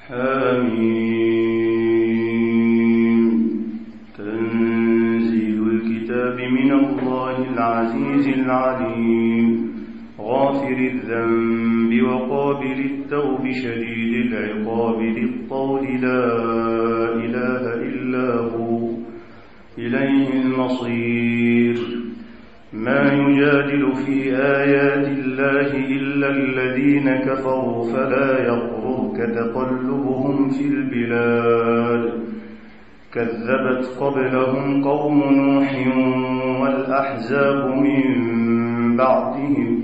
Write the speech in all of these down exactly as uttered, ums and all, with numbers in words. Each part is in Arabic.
حميم. تنزيل الكتاب من الله العزيز العليم غافر الذنب وقابل التوب شديد العقاب ذي الطول لا إله إلا هو إليه المصير. ما يجادل في آيات الله إلا الذين كفروا فلا يغررك تقلبهم في البلاد. كذبت قبلهم قوم نوح والأحزاب من بعدهم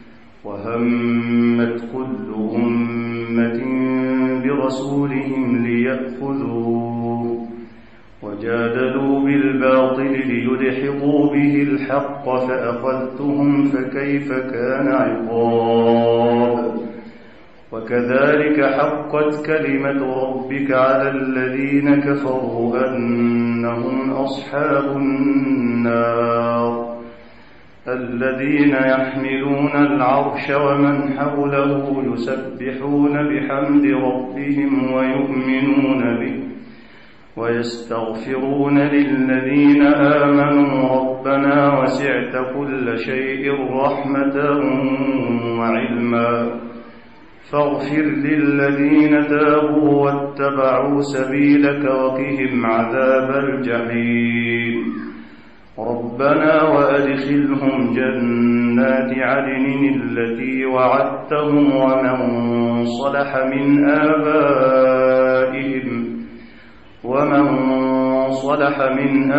وهمت كل أمة برسولهم ليأخذوه وجادلوا بالباطل ليدحضوا به الحق فأخذتهم فكيف كان عقاب. وكذلك حقت كلمة ربك على الذين كفروا أنهم أصحاب النار. الذين يحملون العرش ومن حوله يسبحون بحمد ربهم ويؤمنون به ويستغفرون للذين آمنوا ربنا وسعت كل شيء رحمة وعلما فاغفر للذين تابوا واتبعوا سبيلك وقهم عذاب الجحيم. ربنا وأدخلهم جنات عدن التي وعدتهم ومن صلح من آبائهم ومن صلح من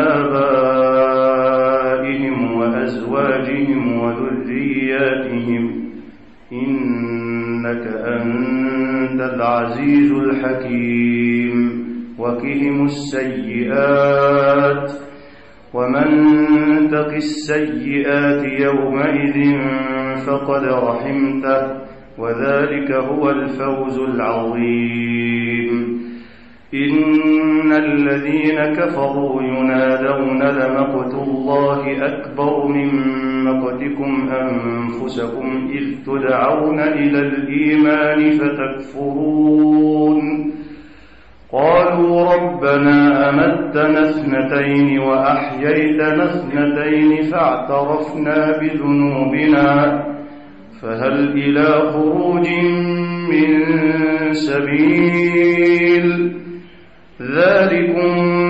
آبائهم وأزواجهم وذرياتهم إنك أنت العزيز الحكيم. وقهم السيئات ومن تق السيئات يومئذ فقد رحمته وذلك هو الفوز العظيم. إن الذين كفروا ينادون لمقت الله أكبر من مقتكم أنفسكم إذ تدعون إلى الإيمان فتكفرون. قالوا ربنا أمتنا اثنتين وأحييتنا اثنتين فاعترفنا بذنوبنا فهل إلى خروج من سبيل. ذلكم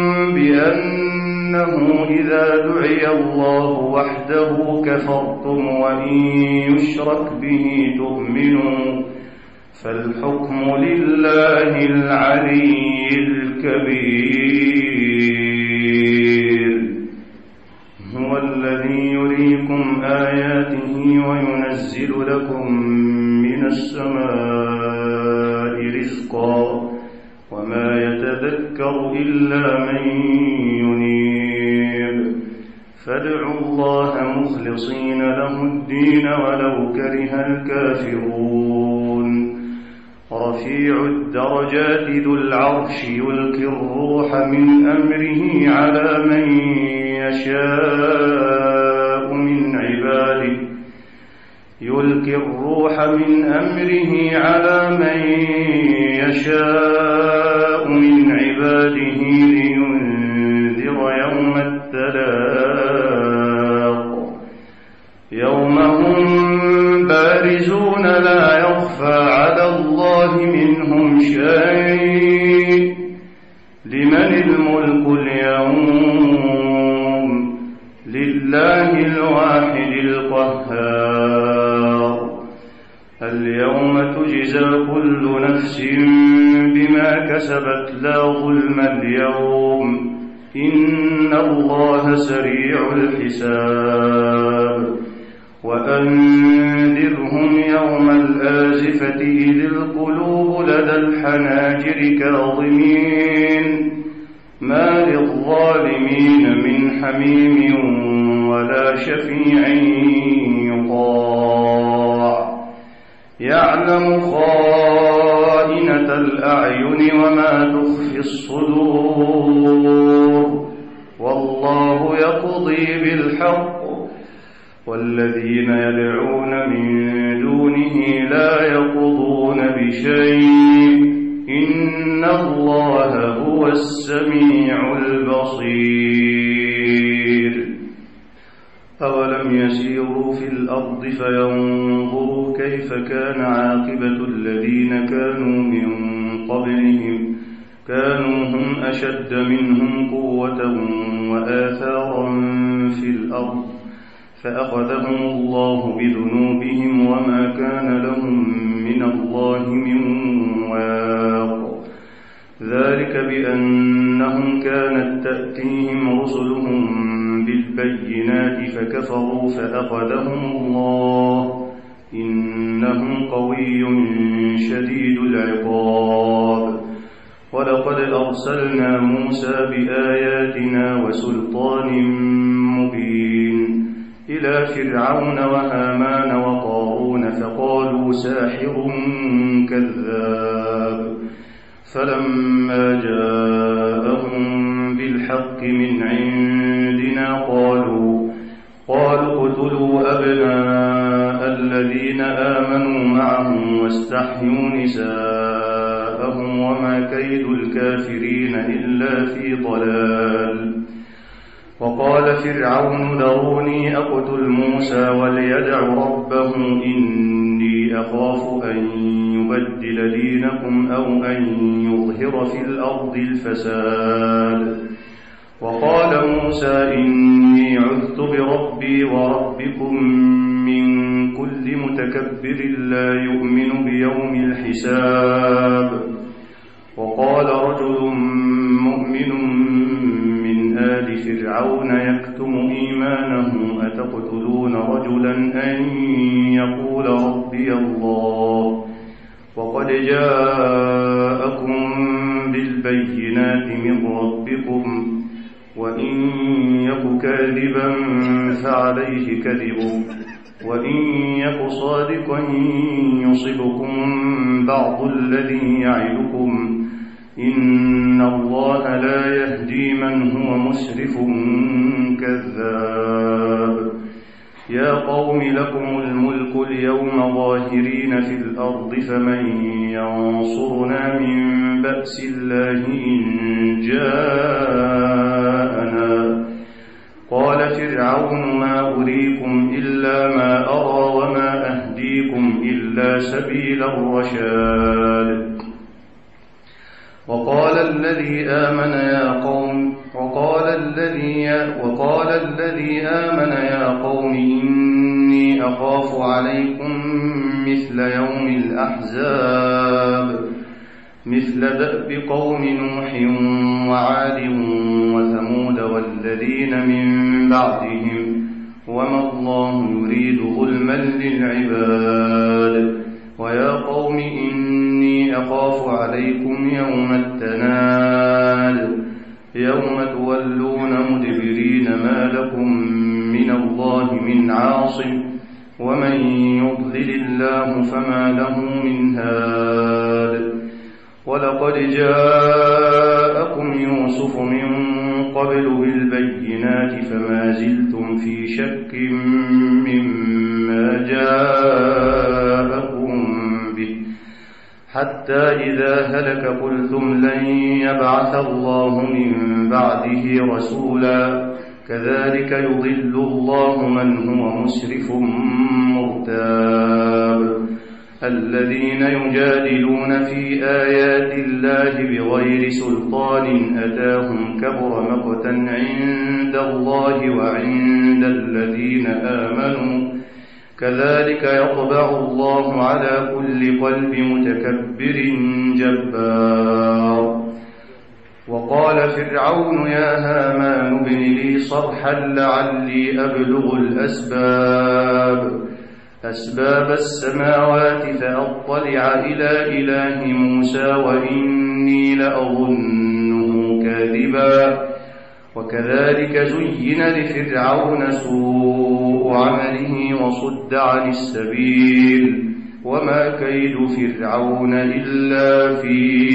بأنه إذا دعي الله وحده كفرتم وإن يشرك به تؤمنوا فالحكم لله العلي الكبير. هو الذي يريكم آياته وينزل لكم من السماء رزقا وما يتذكر إلا من ينيب. فادعوا الله مخلصين له الدين ولو كره الكافرون. رفيع الدرجات ذو العرش يلقي الروح من أمره على من يشاء من عباده يلقي الروح من أمره على من يشاء من عباده لينذر يوم التلاق يوم هم بارزون لا يخفى على الله منهم شيء. لمن الملك اليوم؟ لله الواحد القهار. اليوم تجزى كل نفس بما كسبت لا ظلم اليوم إن الله سريع الحساب. وأنذرهم يوم الآزفة إذ القلوب لدى الحناجر كاظمين ما للظالمين من حميم ولا شفيع يطاع. يعلم خائنة الأعين وما تخفي الصدور والله يقضي بالحق والذين يدعون من دونه لا يقضون بشيء إن الله هو السميع البصير أولم يسيروا في الأرض فينظروا كيف كان عاقبة الذين كانوا من قبلهم كانوا هم أشد منهم قوة وآثارا في الأرض فأخذهم الله بذنوبهم وما كان لهم من الله من واق ذلك بأنهم كانت تأتيهم رسلهم بالبينات فكفروا فأخذهم الله إنه قوي شديد العقاب ولقد أرسلنا موسى بآياتنا وسلطان مبين إلى فرعون وهامان وقارون فقالوا ساحر كذاب فلما جاءهم بالحق من عندنا قالوا قالوا اقتلوا أبناء الذين آمنوا معهم واستحيوا نساءهم وما كيد الكافرين إلا في ضلال وقال فرعون ذروني أقتل موسى وليدع ربه إني أخاف أن يبدل دينكم أو أن يظهر في الأرض الفساد وقال موسى إني عذت بربي وربكم من كل متكبر لا يؤمن بيوم الحساب وقال رجل مؤمن من آل فرعون يكتم إيمانه أتقتلون رجلا أن يقول ربي الله وقد جاءكم بالبينات من ربكم وإن يك كاذبا فعليه كذبه وإن يك صادقا يصبكم بعض الذي يعدكم إن الله لا يهدي من هو مسرف كذاب يا قوم لكم الملك اليوم ظاهرين في الأرض فمن ينصرنا من بأس الله إن جاءنا قال فرعون ما أريكم إلا ما أرى وما أهديكم إلا سبيل الرشاد وقال الذي آمن يا قوم وقال الذي وقال الذي آمن يا قوم إني أخاف عليكم مثل يوم الأحزاب مثل دأب قوم نوح وعاد وثمود والذين من بعدهم وما الله يريد ظلما للعباد ويا قوم إني أخاف عليكم يوم التناد يوم تولون مدبرين ما لكم من الله من عاصم ومن يضلل الله فما له من هاد ولقد جاءكم يوسف من قبل بالبينات فما زلتم في شك مما جاءكم به حتى إذا هلك قلتم لن يبعث الله من بعده رسولا كذلك يضل الله من هو مسرف مرتاب الذين يجادلون في آيات الله بغير سلطان أتاهم كبر مقتا عند الله وعند الذين آمنوا كذلك يطبع الله على كل قلب متكبر جبار وقال فرعون يا هامان ابن لي صرحا لعلي أبلغ الأسباب أسباب السماوات فأطلع إلى إله موسى وإني لأظنه كاذبا وكذلك زين لفرعون سوء عمله وصد عن السبيل وما كيد فرعون إلا في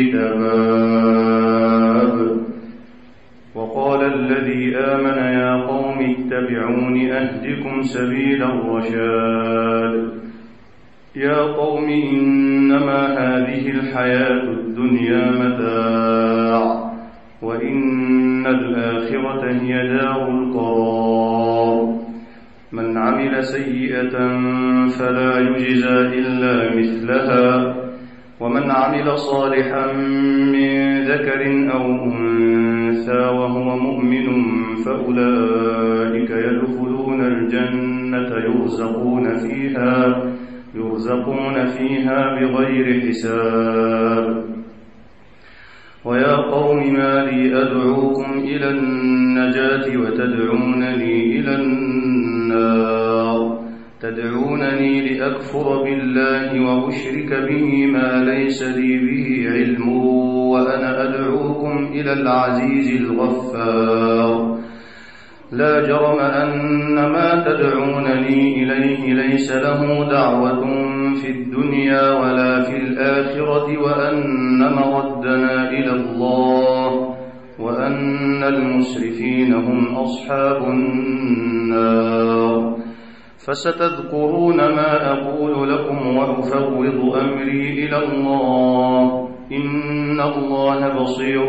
تباب وقال الذي آمن يا قوم اتبعون أهدكم سبيل الرشاد يا قوم إنما هذه الحياة الدنيا متاع وإن الآخرة هي دار القرار. من عمل سيئة فلا يجزى إلا مثلها ومن عمل صالحا من ذكر أو أنثى وهو مؤمن فأولئك يدخلون الجنة يرزقون فيها يرزقون فيها بغير حساب. ويا قوم ما لي أدعوكم إلى النجاة وتدعونني إلى النار تدعونني لأكفر بالله وأشرك به ما ليس لي به علم وأنا أدعوكم إلى العزيز الغفار. لا جرم أن ما تدعونني إليه ليس له دعوة في الدنيا ولا في الآخرة وأن مردنا إلى الله وأن المسرفين هم أصحاب النار. فستذكرون ما أقول لكم وأفوض أمري إلى الله إن الله بصير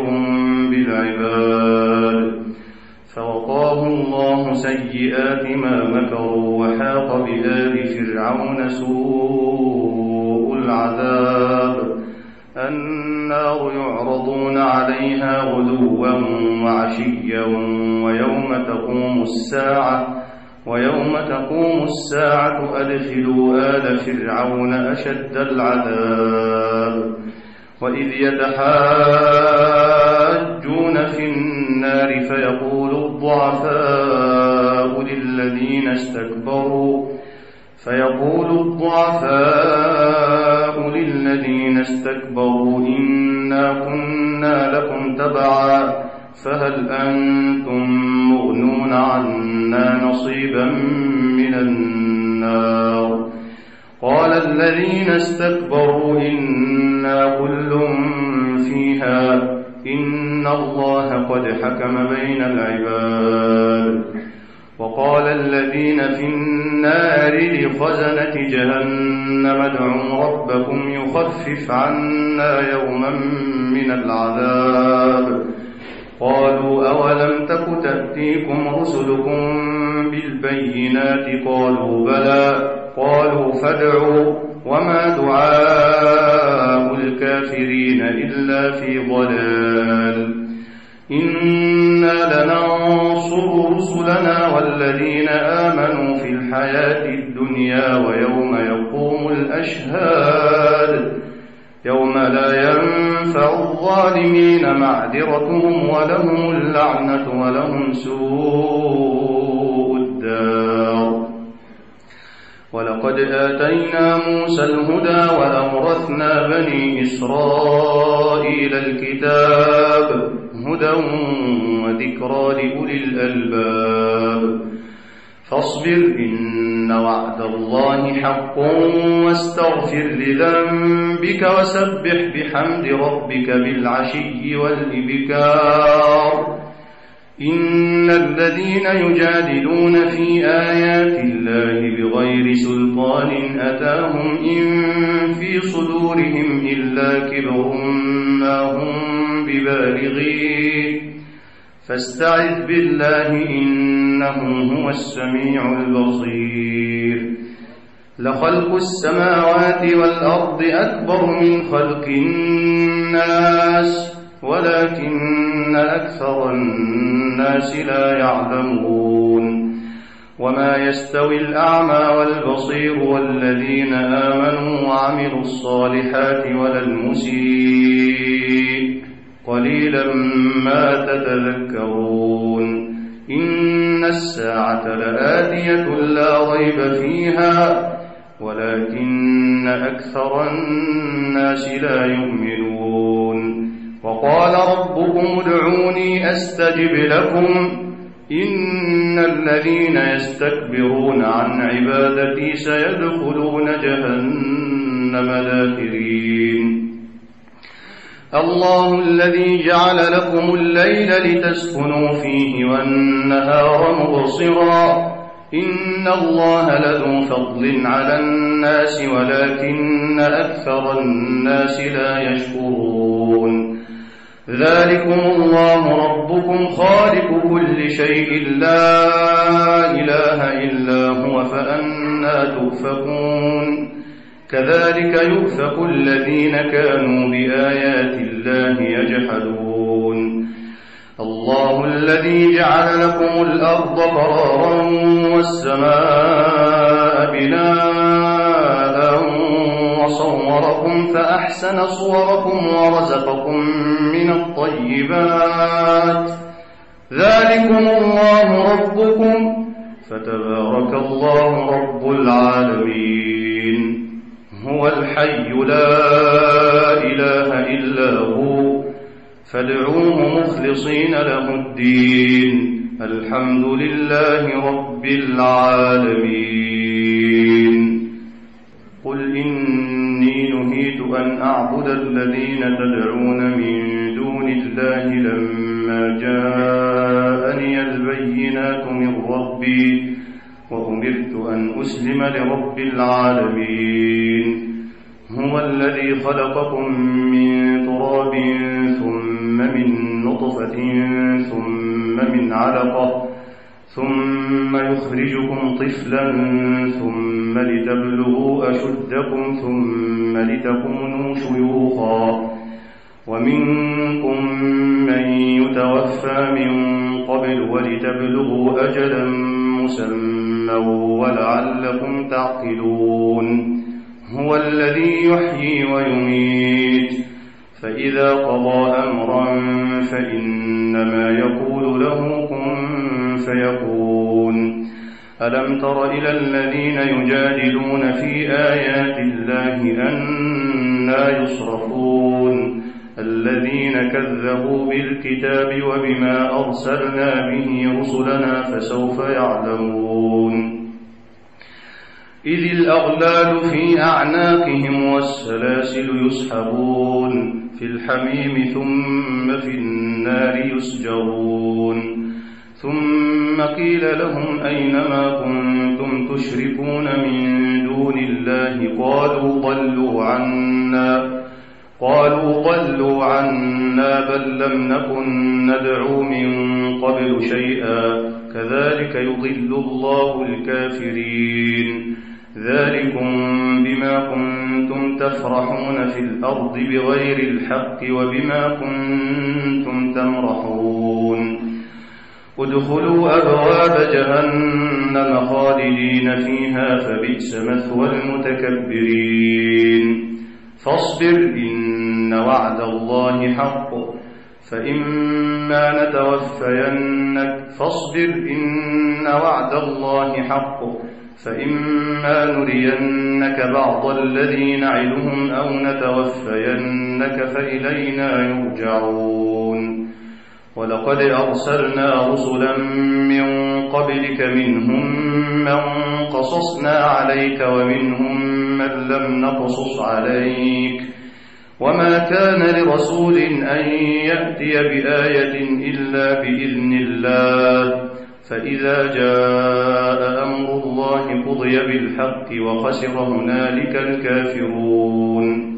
بالعباد. فوقاه الله سيئات ما مكروا وحاق بآل فرعون سوء العذاب. النار يعرضون عليها غدوا وعشيا ويوم تقوم الساعة ويوم تقوم الساعة أدخلوا آل فرعون أشد العذاب. وإذ يتحاجون في النار فيقول الضعفاء للذين استكبروا فيقول الضعفاء للذين استكبروا إنا كنا لكم تبعا فهل أنتم مغنون عنا نصيبا من النار. قال الذين استكبروا إنا كل فيها إن الله قد حكم بين العباد. وقال الذين في النار لخزنة جهنم ادعوا ربكم يخفف عنا يوما من العذاب. قالوا أولم تك تأتيكم رسلكم بالبينات قالوا بلى قالوا فادعوا وما دعاء الكافرين إلا في ضلال. إنا لننصر رسلنا والذين آمنوا في الحياة الدنيا ويوم يقوم الأشهاد يوم لا ينفع الظالمين معذرتهم ولهم اللعنة ولهم سوء الدار. ولقد آتينا موسى الهدى وأورثنا بني إسرائيل الكتاب هدى وذكرى لأولي الألباب. فاصبر إن وعد الله حق واستغفر لذنبك وسبح بحمد ربك بالعشي والإبكار. إن الذين يجادلون في آيات الله بغير سلطان أتاهم إن في صدورهم إلا كبر ما هم ببالغيه فاستعذ بالله إنه هو السميع البصير. لخلق السماوات والأرض أكبر من خلق الناس ولكن أكثر الناس لا يعلمون. وما يستوي الأعمى والبصير والذين آمنوا وعملوا الصالحات ولا المسيء قليلا ما تتذكرون. إن الساعة لآتية لا ريب فيها ولكن أكثر الناس لا يؤمنون. وقال ربكم ادعوني أستجب لكم إن الذين يستكبرون عن عبادتي سيدخلون جهنم داخرين. الله الذي جعل لكم الليل لتسكنوا فيه والنهار مبصرا إن الله لذو فضل على الناس ولكن أكثر الناس لا يشكرون ذلكم الله ربكم خالق كل شيء لا إله إلا هو فأنى تؤفكون كذلك يؤفك الذين كانوا بآيات الله يجحدون الله الذي جعل لكم الأرض قرارا والسماء بناء وصوركم فأحسن صوركم ورزقكم من الطيبات ذلكم الله ربكم فتبارك الله رب العالمين هو الحي لا إله إلا هو فادعوه مخلصين له الدين الحمد لله رب العالمين قل إني نهيت أن أعبد الذين تدعون من دون الله لما جاءني البينات من ربي وأمرت أن أسلم لرب العالمين هو الذي خلقكم من تراب ثم من نطفة ثم من علقة ثم يخرجكم طفلا ثم لتبلغوا أشدكم ثم لتكونوا شيوخا ومنكم من يتوفى من قبل ولتبلغوا أجلا مسمى ولعلكم تعقلون هو الذي يحيي ويميت فإذا قضى أمرا فإنما يقول له كن فيكون ألم تر إلى الذين يجادلون في آيات الله أنى يصرفون الذين كذبوا بالكتاب وبما أرسلنا به رسلنا فسوف يعلمون إذ الأغلال في أعناقهم والسلاسل يسحبون في الحميم ثم في النار يسجرون ثم قيل لهم أين ما كنتم تشركون من دون الله قالوا ضلوا عنا قالوا ضلوا عنا بل لم نكن ندعو من قبل شيئا كذلك يضل الله الكافرين ذلكم بما كنتم تفرحون في الأرض بغير الحق وبما كنتم تمرحون ادخلوا أبواب جهنم خالدين فيها فبئس مثوى المتكبرين فاصبر إن وعد الله حق فإما نتوفينك فاصبر إن وعد الله حق فإما نرينك بعض الذي نعدهم أو نتوفينك فإلينا يرجعون ولقد أرسلنا رسلا من قبلك منهم من قصصنا عليك ومنهم من لم نقصص عليك وما كان لرسول أن يأتي بآية إلا بإذن الله فإذا جاء أمر الله قضي بالحق وخسر هنالك الكافرون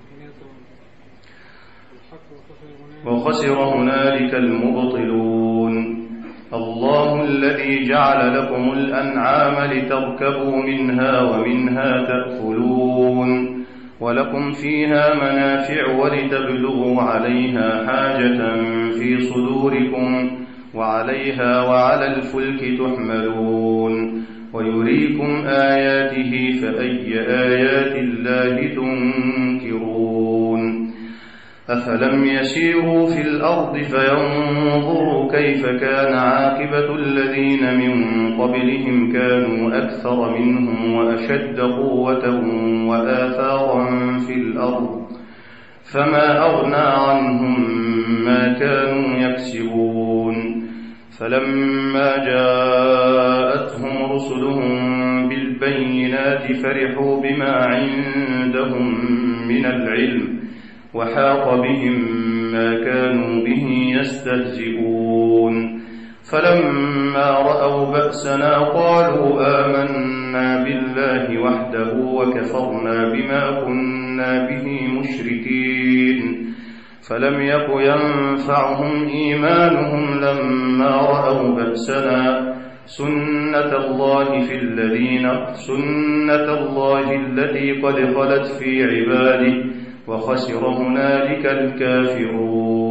وخسر هنالك المبطلون الله الذي جعل لكم الأنعام لتركبوا منها ومنها تأكلون ولكم فيها منافع ولتبلغوا عليها حاجة في صدوركم وعليها وعلى الفلك تحملون ويريكم آياته فأي آيات الله تنكرون أفلم يسيروا في الأرض فينظروا كيف كان عاقبة الذين من قبلهم كانوا أكثر منهم وأشد قوة وآثارا في الأرض فما أغنى عنهم ما كانوا يكسبون فلما جاءتهم رسلهم بالبينات فرحوا بما عندهم من العلم وحاق بهم ما كانوا به يستهزئون فلما رأوا بأسنا قالوا آمنا بالله وحده وكفرنا بما كنا به مشركين فلم يك ينفعهم إيمانهم لما رأوا بأسنا سنة الله في الذين سنة الله التي قد خلت في عباده وخسر هنالك الكافرون.